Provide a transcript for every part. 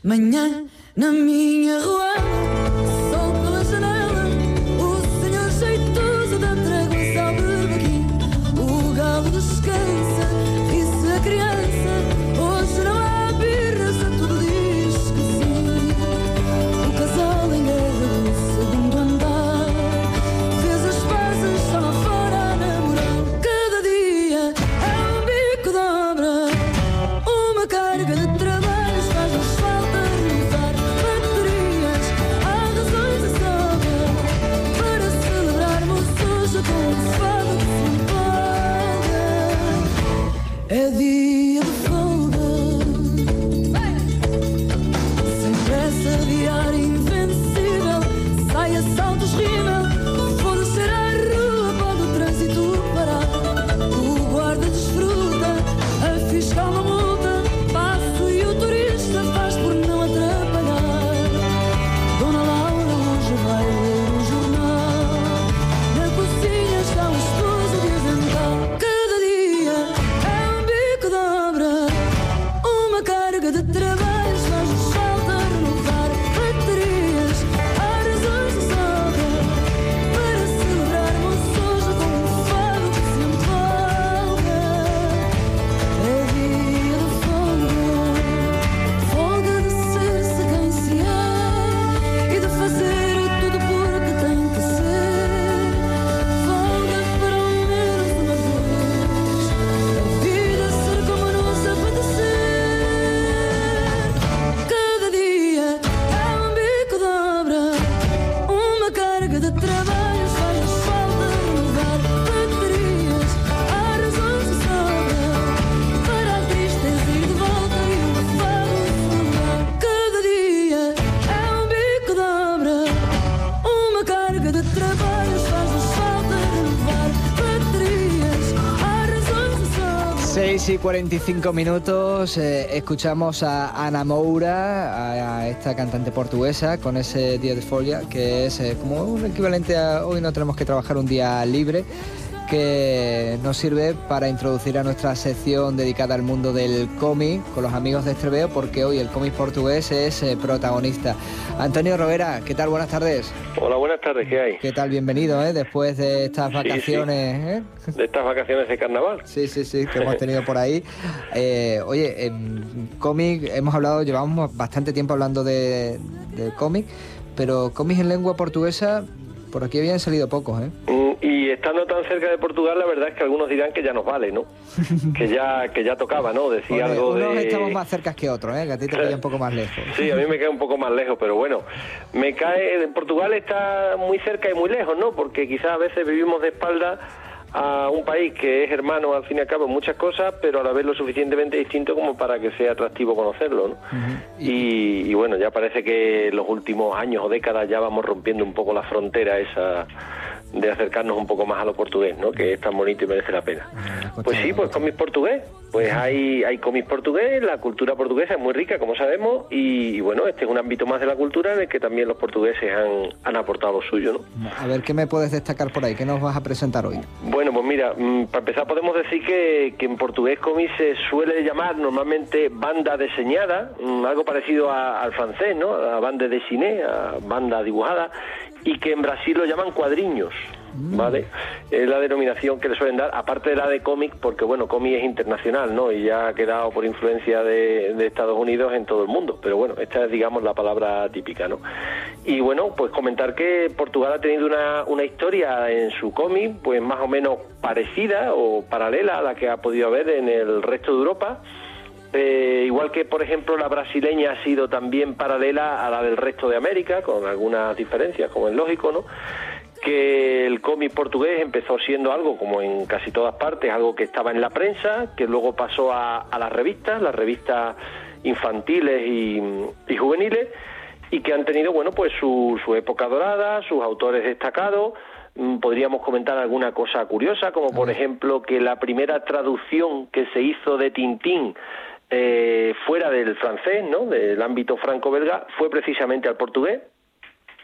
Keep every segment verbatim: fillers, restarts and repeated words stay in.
Manhã na minha rua, sol pela janela, o senhor jeitoso da trégua sabe aqui. O galo descansa, ri-se a criança, hoje não há birras, a tudo diz que sim. O casal em guerra do segundo andar fez as pazes, só lá fora a namorar. Cada dia é um bico de obra, uma carga de trabalhos faz-nos falta renovar baterias. Há razões de sobra para celebrarmos hoje com um fado que se empolga. É dia de folga, sem pressa, diário invencível, sai a saltos rímel, for descer à rua, pode o trânsito parar. O guarda desfruta, a fiscal não multa, passo e o turista faz por não atrapalhar. Dona Laura hoje vai ler o jornal, na cozinha está o esposo de avental. Cada dia é um bico de obra, uma carga de trabalhos faz-nos falta renovar baterias. Há razões de sobra para celebrarmos hoje com um fado que se empolga. É dia de folga, folga de ser-se quem se é e de fazer tudo porque tem que ser. Folga para ao menos uma vez a vida ser como nos apetecer. Cada dia é um bico de obra, uma carga de trabalhos faz-nos falta renovar baterias. Há razões de sobra para a tristeza ir de volta e o fado celebrar. Cada dia é um bico de obra, uma carga de trabalhos faz-nos falta renovar baterias. Há razões de sobra. seis y cuarenta y cinco minutos, eh, escuchamos a Ana Moura, a, a esta cantante portuguesa, con ese Día de Folga, que es eh, como un equivalente a hoy no tenemos que trabajar un día libre, que nos sirve para introducir a nuestra sección dedicada al mundo del cómic con los amigos de Estreveo, porque hoy el cómic portugués es eh, protagonista. Antonio Rovera, ¿qué tal? Buenas tardes. Hola, buenas tardes, ¿qué hay? ¿Qué tal? Bienvenido, ¿eh? Después de estas Sí, vacaciones, ¿eh? De estas vacaciones de carnaval. Sí, sí, sí, que hemos tenido por ahí. Eh, oye, en cómic hemos hablado, llevamos bastante tiempo hablando de, de cómic, pero cómics en lengua portuguesa, por aquí habían salido pocos, ¿eh? Mm, Y estando tan cerca de Portugal, la verdad es que algunos dirán que ya nos vale, ¿no? que ya que ya tocaba, ¿no? Decía Porque algo unos de... estamos más cerca que otros, ¿eh? Que a ti te pilla un poco más lejos. Sí, a mí me cae un poco más lejos, pero bueno, me cae... Portugal está muy cerca y muy lejos, ¿no? Porque quizás a veces vivimos de espalda a un país que es hermano al fin y al cabo en muchas cosas, pero a la vez lo suficientemente distinto como para que sea atractivo conocerlo, ¿no? Uh-huh. y, y bueno, ya parece que en los últimos años o décadas ya vamos rompiendo un poco la frontera esa de acercarnos un poco más a lo portugués, ¿no? Que es tan bonito y merece la pena. Uh-huh. Pues sí, pues cómic portugués, pues uh-huh. hay, hay cómic portugués, la cultura portuguesa es muy rica, como sabemos, y, y bueno, este es un ámbito más de la cultura en el que también los portugueses han, han aportado lo suyo, ¿no? A ver, ¿qué me puedes destacar por ahí? ¿Qué nos vas a presentar hoy? Bueno, pues mira, para empezar podemos decir que, que en portugués cómic se suele llamar normalmente banda deseñada, algo parecido a, al francés, ¿no? A banda dessinée, a banda dibujada, y que en Brasil lo llaman cuadriños, ¿vale? Es la denominación que le suelen dar, aparte de la de cómic, porque bueno, cómic es internacional, ¿no? Y ya ha quedado por influencia de, de Estados Unidos en todo el mundo, pero bueno, esta es, digamos, la palabra típica, ¿no? Y bueno, pues comentar que Portugal ha tenido una, una historia en su cómic, pues más o menos parecida o paralela a la que ha podido haber en el resto de Europa. Eh, igual que, por ejemplo, la brasileña ha sido también paralela a la del resto de América, con algunas diferencias, como es lógico, ¿no? Que el cómic portugués empezó siendo algo, como en casi todas partes, algo que estaba en la prensa, que luego pasó a, a las revistas, las revistas infantiles y, y juveniles, y que han tenido, bueno, pues su, su época dorada, sus autores destacados. Podríamos comentar alguna cosa curiosa, como por ejemplo que la primera traducción que se hizo de Tintín eh, fuera del francés, ¿no?, del ámbito franco-belga, fue precisamente al portugués.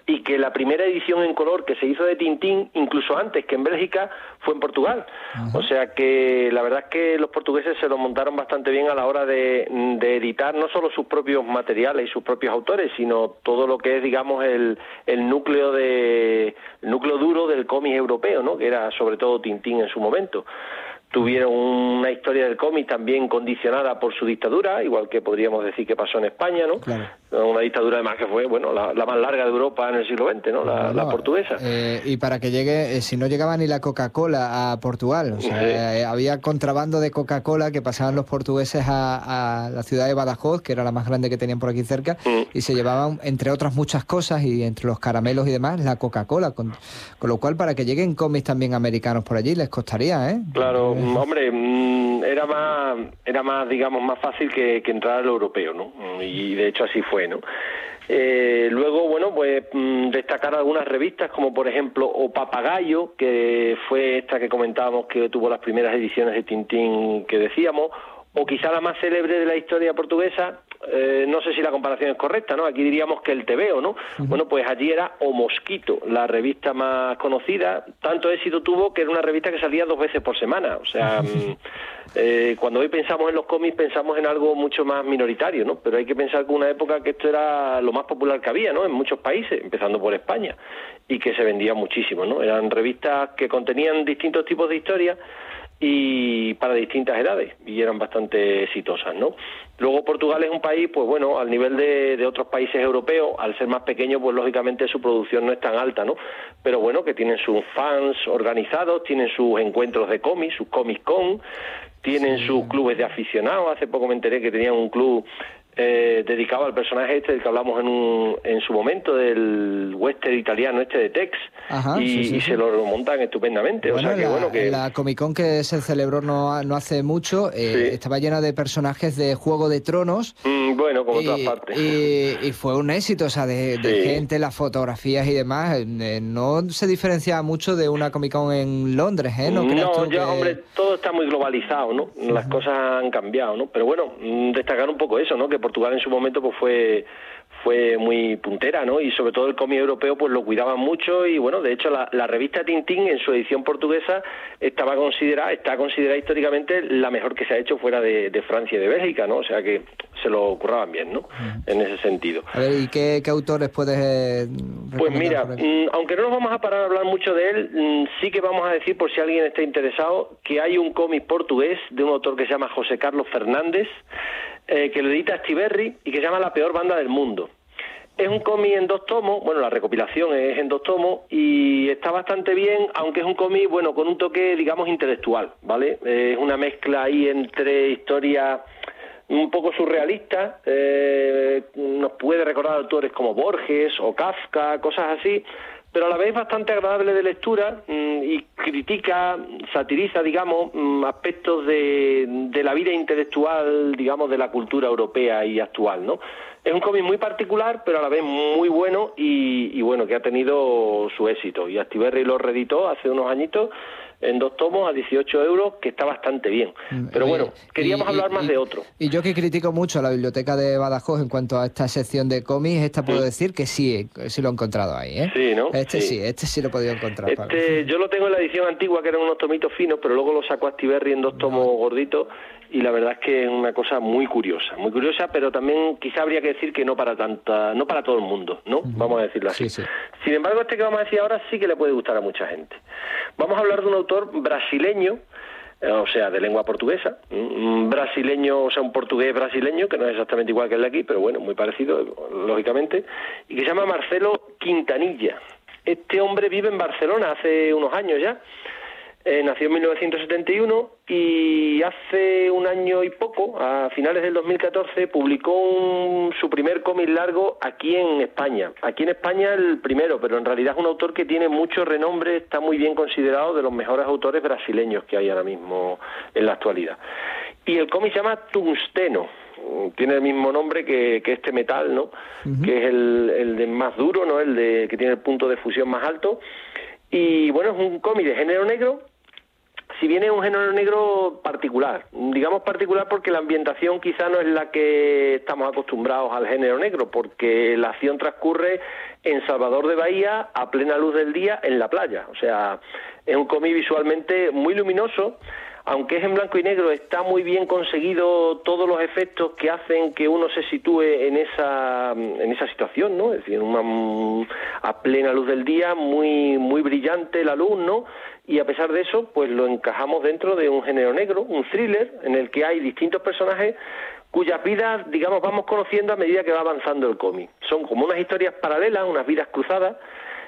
y que la primera edición en color que se hizo de Tintín, incluso antes que en Bélgica, fue en Portugal. Uh-huh. O sea que la verdad es que los portugueses se lo montaron bastante bien a la hora de, de editar no solo sus propios materiales y sus propios autores, sino todo lo que es, digamos, el, el núcleo de el núcleo duro del cómic europeo, ¿no? Que era sobre todo Tintín en su momento. Tuvieron una historia del cómic también condicionada por su dictadura, igual que podríamos decir que pasó en España, ¿no? Claro. Una dictadura además que fue, bueno, la, la más larga de Europa en el siglo veinte, ¿no? La, no, la portuguesa. Eh, y para que llegue, eh, si no llegaba ni la Coca-Cola a Portugal, o sea, sí. eh, había contrabando de Coca-Cola que pasaban los portugueses a, a la ciudad de Badajoz, que era la más grande que tenían por aquí cerca, mm. y se llevaban, entre otras muchas cosas, y entre los caramelos y demás, la Coca-Cola, con, con lo cual para que lleguen cómics también americanos por allí les costaría, ¿eh? Claro, eh, hombre, era más, era más, digamos, más fácil que, que entrar al europeo, ¿no? Y de hecho así fue, ¿no? Eh, luego, bueno, pues mmm, destacar algunas revistas como por ejemplo O Papagayo, que fue esta que comentábamos que tuvo las primeras ediciones de Tintín que decíamos, o quizá la más célebre de la historia portuguesa, eh, no sé si la comparación es correcta, ¿no? Aquí diríamos que el Tebeo, ¿no? Uh-huh. Bueno, pues allí era O Mosquito, la revista más conocida, tanto éxito tuvo que era una revista que salía dos veces por semana, o sea, uh-huh. eh, cuando hoy pensamos en los cómics pensamos en algo mucho más minoritario, ¿no? Pero hay que pensar que una época que esto era lo más popular que había, ¿no? En muchos países, empezando por España, y que se vendía muchísimo, ¿no? Eran revistas que contenían distintos tipos de historias y para distintas edades, y eran bastante exitosas, ¿no? Luego Portugal es un país, pues bueno, al nivel de, de otros países europeos, al ser más pequeño, pues lógicamente su producción no es tan alta, ¿no? Pero bueno, que tienen sus fans organizados, tienen sus encuentros de cómics, sus Comic Con, tienen sí. sus clubes de aficionados. Hace poco me enteré que tenían un club Eh, dedicado al personaje este del que hablamos en un, en su momento, del western italiano este de Tex. Ajá, y, sí, sí, y sí. se lo montan estupendamente. Bueno, o sea que la, bueno que la Comic Con que se celebró no, no hace mucho eh, sí. estaba llena de personajes de Juego de Tronos. Mm, bueno, como y, todas partes. Y, y fue un éxito, o sea, de, de sí. gente, las fotografías y demás. Eh, no se diferencia mucho de una Comic Con en Londres, ¿eh? No, no ya, que... hombre, todo está muy globalizado, ¿no? Uh-huh. Las cosas han cambiado, ¿no? Pero bueno, destacar un poco eso, ¿no? Que Portugal en su momento pues fue fue muy puntera, ¿no? Y sobre todo el cómic europeo pues lo cuidaban mucho y bueno, de hecho la, la revista Tintín en su edición portuguesa estaba considerada, está considerada históricamente la mejor que se ha hecho fuera de, de Francia y de Bélgica, ¿no? O sea que se lo curraban bien, ¿no? Uh-huh. En ese sentido. A ver, ¿y qué, qué autores puedes eh, Pues mira, mmm, aunque no nos vamos a parar a hablar mucho de él, mmm, sí que vamos a decir, por si alguien está interesado, que hay un cómic portugués de un autor que se llama José Carlos Fernández, Eh, que lo edita Astiberri y que se llama La peor banda del mundo. Es un cómic en dos tomos, bueno, la recopilación es en dos tomos y está bastante bien, aunque es un cómic, bueno, con un toque, digamos, intelectual, ¿vale? Eh, es una mezcla ahí entre historias un poco surrealistas, eh, nos puede recordar autores como Borges o Kafka, cosas así, pero a la vez bastante agradable de lectura mmm, y critica, satiriza, digamos, mmm, aspectos de, de la vida intelectual, digamos, de la cultura europea y actual, ¿no? Es un cómic muy particular, pero a la vez muy bueno y, y bueno, que ha tenido su éxito. Y Astiberri lo reeditó hace unos añitos en dos tomos a dieciocho euros, que está bastante bien. Pero bueno, queríamos y, hablar y, más y, de otro. Y yo que critico mucho a la biblioteca de Badajoz en cuanto a esta sección de cómics, esta puedo mm. decir que sí, sí lo he encontrado ahí, ¿eh? Sí, ¿no? Este sí, sí este sí lo he podido encontrar. Este, yo lo tengo en la edición antigua, que eran unos tomitos finos, pero luego lo sacó Astiberri en dos tomos no. gorditos, y la verdad es que es una cosa muy curiosa, muy curiosa, pero también quizá habría que decir que no para tanta, no para todo el mundo, ¿no? Uh-huh. Vamos a decirlo así. Sí, sí. Sin embargo, este que vamos a decir ahora sí que le puede gustar a mucha gente. Vamos a hablar de un autor brasileño, o sea, de lengua portuguesa, un brasileño, o sea, un portugués brasileño, que no es exactamente igual que el de aquí, pero bueno, muy parecido, lógicamente, y que se llama Marcelo Quintanilla. Este hombre vive en Barcelona hace unos años ya. Eh, nació en mil novecientos setenta y uno y hace un año y poco, a finales del dos mil catorce, publicó un, su primer cómic largo aquí en España. Aquí en España el primero, pero en realidad es un autor que tiene mucho renombre, está muy bien considerado, de los mejores autores brasileños que hay ahora mismo en la actualidad. Y el cómic se llama Tungsteno. Tiene el mismo nombre que, que este metal, ¿no? Uh-huh. Que es el, el de más duro, ¿no? El de que tiene el punto de fusión más alto. Y bueno, es un cómic de género negro. si bien es un género negro particular, digamos particular porque la ambientación quizá no es la que estamos acostumbrados al género negro, porque la acción transcurre en Salvador de Bahía a plena luz del día en la playa. O sea, es un cómic visualmente muy luminoso, aunque es en blanco y negro, está muy bien conseguido todos los efectos que hacen que uno se sitúe en esa en esa situación, ¿no? Es decir, una, a plena luz del día, muy muy brillante la luz, ¿no? Y a pesar de eso, pues lo encajamos dentro de un género negro, un thriller, en el que hay distintos personajes cuyas vidas, digamos, vamos conociendo a medida que va avanzando el cómic. Son como unas historias paralelas, unas vidas cruzadas.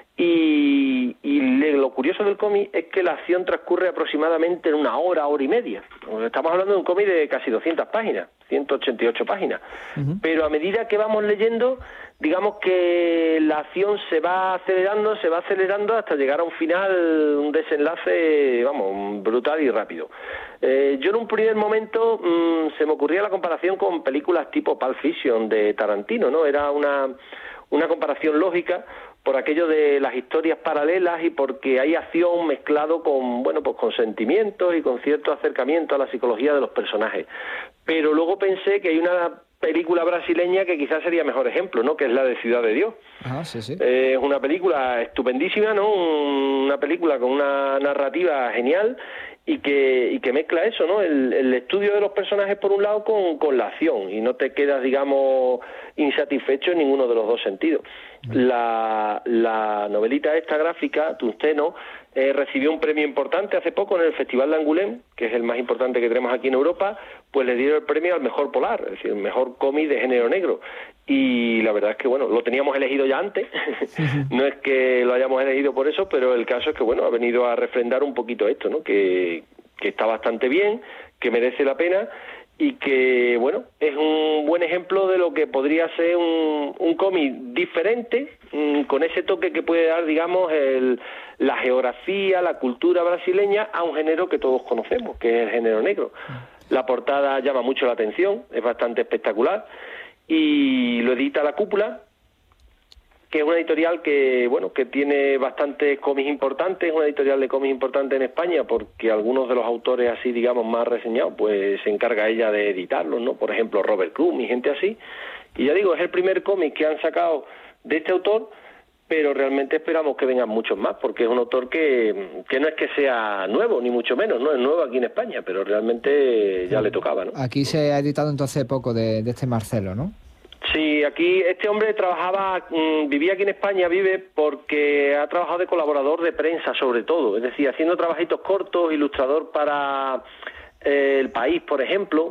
Y, y lo curioso del cómic es que la acción transcurre aproximadamente en una hora, hora y media. Estamos hablando de un cómic de casi doscientas páginas, ciento ochenta y ocho páginas. Uh-huh. Pero a medida que vamos leyendo, digamos que la acción se va acelerando, se va acelerando hasta llegar a un final, un desenlace, vamos, brutal y rápido. Eh, yo en un primer momento mmm, se me ocurría la comparación con películas tipo Pulp Fiction de Tarantino, ¿no? Era una, una comparación lógica, por aquello de las historias paralelas y porque hay acción mezclado con, bueno, pues con sentimientos y con cierto acercamiento a la psicología de los personajes. Pero luego pensé que hay una película brasileña que quizás sería mejor ejemplo, ¿no? Que es la de Ciudad de Dios. Ah, sí, sí. Eh, es una película estupendísima, ¿no? Una película con una narrativa genial y que y que mezcla eso, ¿no? El, el estudio de los personajes por un lado con, con la acción y no te quedas, digamos, insatisfecho en ninguno de los dos sentidos. La, la novelita esta gráfica, Tungsteno, eh, recibió un premio importante hace poco en el Festival de Angoulême, que es el más importante que tenemos aquí en Europa, pues le dieron el premio al mejor polar, es decir, el mejor cómic de género negro. Y la verdad es que, bueno, lo teníamos elegido ya antes, no es que lo hayamos elegido por eso, pero el caso es que, bueno, ha venido a refrendar un poquito esto, ¿no? Que, que está bastante bien, que merece la pena y que, bueno, es un buen ejemplo de lo que podría ser un, un cómic diferente, mmm, con ese toque que puede dar, digamos, el, la geografía, la cultura brasileña a un género que todos conocemos, que es el género negro. La portada llama mucho la atención, es bastante espectacular y lo edita La Cúpula, que es una editorial que, bueno, que tiene bastantes cómics importantes, es una editorial de cómics importante en España, porque algunos de los autores así, digamos, más reseñados, pues se encarga ella de editarlos, ¿no? Por ejemplo, Robert Crumb y gente así. Y ya digo, es el primer cómic que han sacado de este autor, pero realmente esperamos que vengan muchos más, porque es un autor que, que no es que sea nuevo, ni mucho menos, no es nuevo aquí en España, pero realmente ya le tocaba, ¿no? Aquí se ha editado entonces poco de, de este Marcelo, ¿no? Sí, aquí este hombre trabajaba, mmm, vivía aquí en España, vive porque ha trabajado de colaborador de prensa sobre todo, es decir, haciendo trabajitos cortos, ilustrador para eh, El País, por ejemplo,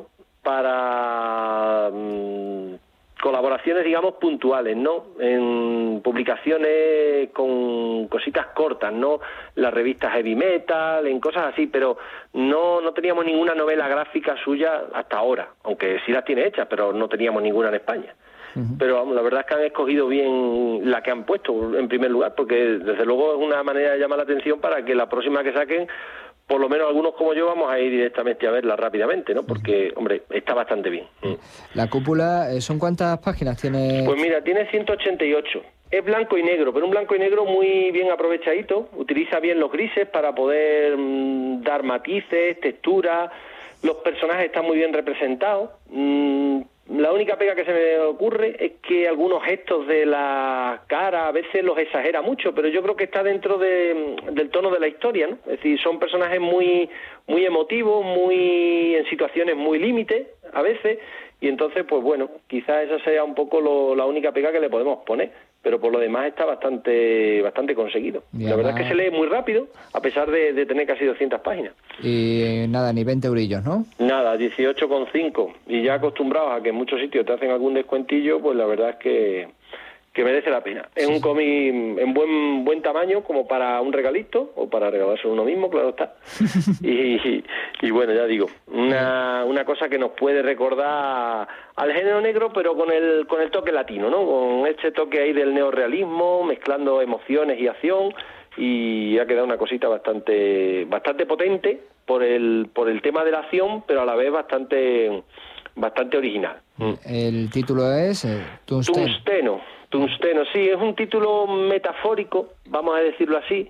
para mmm, colaboraciones, digamos, puntuales, ¿no? En publicaciones con cositas cortas, ¿no? Las revistas Heavy Metal, en cosas así, pero no no teníamos ninguna novela gráfica suya hasta ahora, aunque sí las tiene hechas, pero no teníamos ninguna en España. Uh-huh. Pero vamos, la verdad es que han escogido bien la que han puesto en primer lugar, porque desde luego es una manera de llamar la atención para que la próxima que saquen, por lo menos algunos como yo, vamos a ir directamente a verla rápidamente, ¿no? Porque, hombre, está bastante bien. La Cúpula, ¿son cuántas páginas tiene? Pues mira, tiene ciento ochenta y ocho. Es blanco y negro, pero un blanco y negro muy bien aprovechadito. Utiliza bien los grises para poder mmm, dar matices, textura. Los personajes están muy bien representados. Mmm, La única pega que se me ocurre es que algunos gestos de la cara a veces los exagera mucho, pero yo creo que está dentro de, del tono de la historia, ¿no? Es decir, son personajes muy muy emotivos, muy en situaciones muy límite a veces, y entonces, pues bueno, quizás esa sea un poco lo, la única pega que le podemos poner, pero por lo demás está bastante bastante conseguido. Bien, la verdad nada. Es que se lee muy rápido, a pesar de, de tener casi doscientas páginas. Y nada, ni veinte eurillos, ¿no? Nada, dieciocho con cinco. Y ya acostumbrados a que en muchos sitios te hacen algún descuentillo, pues la verdad es que, que merece la pena. Es sí. un cómic en buen buen tamaño, como para un regalito, o para regalarse uno mismo, claro está. y, y, y bueno, ya digo, una, una cosa que nos puede recordar al género negro, pero con el con el toque latino, ¿no? Con este toque ahí del neorrealismo, mezclando emociones y acción, y ha quedado una cosita bastante bastante potente por el por el tema de la acción, pero a la vez bastante bastante original. El título es eh, Tungsteno. Tungsteno, sí, es un título metafórico, vamos a decirlo así,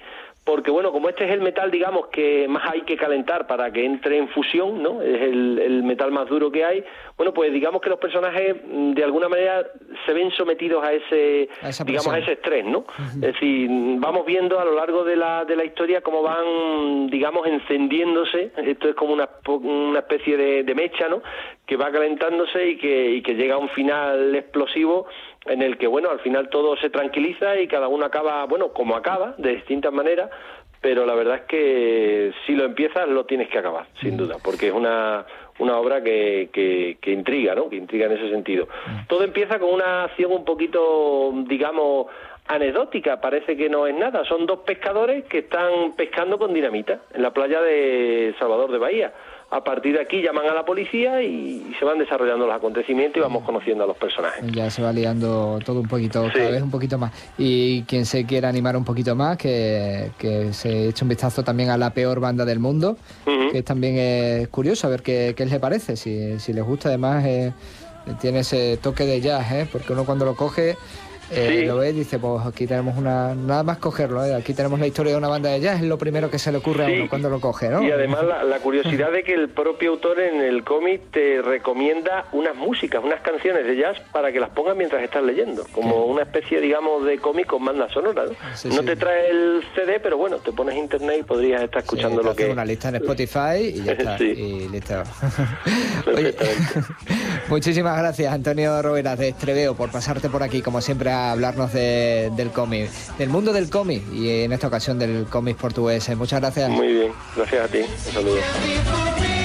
porque bueno, como este es el metal, digamos, que más hay que calentar para que entre en fusión, ¿no? Es el, el metal más duro que hay. Bueno, pues digamos que los personajes de alguna manera se ven sometidos a ese, a digamos, a ese estrés, ¿no? Uh-huh. Es decir, vamos viendo a lo largo de la de la historia cómo van, digamos, encendiéndose. Esto es como una, una especie de, de mecha, ¿no? Que va calentándose y que, y que llega a un final explosivo en el que, bueno, al final todo se tranquiliza y cada uno acaba, bueno, como acaba, de distintas maneras, pero la verdad es que si lo empiezas lo tienes que acabar, sin duda, porque es una una obra que, que, que intriga, ¿no? Que intriga en ese sentido. Todo empieza con una acción un poquito, digamos, anecdótica, parece que no es nada. Son dos pescadores que están pescando con dinamita en la playa de Salvador de Bahía. A partir de aquí llaman a la policía y se van desarrollando los acontecimientos y vamos conociendo a los personajes. Ya se va liando todo un poquito, sí. Cada vez un poquito más. Y quien se quiera animar un poquito más, que, que se eche un vistazo también a La Peor Banda del Mundo, uh-huh. que también es curioso a ver qué, qué les parece, si, si les gusta. Además eh, tiene ese toque de jazz, ¿eh? Porque uno cuando lo coge... Eh, sí. Lo ve y dice, pues aquí tenemos una... Nada más cogerlo, ¿eh? Aquí tenemos la historia de una banda de jazz, es lo primero que se le ocurre sí. a uno cuando lo coge, ¿no? Y además la, la curiosidad de que el propio autor en el cómic te recomienda unas músicas, unas canciones de jazz para que las pongas mientras estás leyendo, como ¿qué? Una especie, digamos, de cómic con banda sonora, ¿no? Sí, no sí. te trae el C D, pero bueno, te pones internet y podrías estar escuchando sí, lo que... una lista en Spotify y ya está, sí. y listo. Oye, muchísimas gracias, Antonio Roveras de Estreveo, por pasarte por aquí, como siempre, a hablarnos de, del cómic, del mundo del cómic y en esta ocasión del cómic portugués. Muchas gracias. Muy bien, gracias a ti. Un saludo.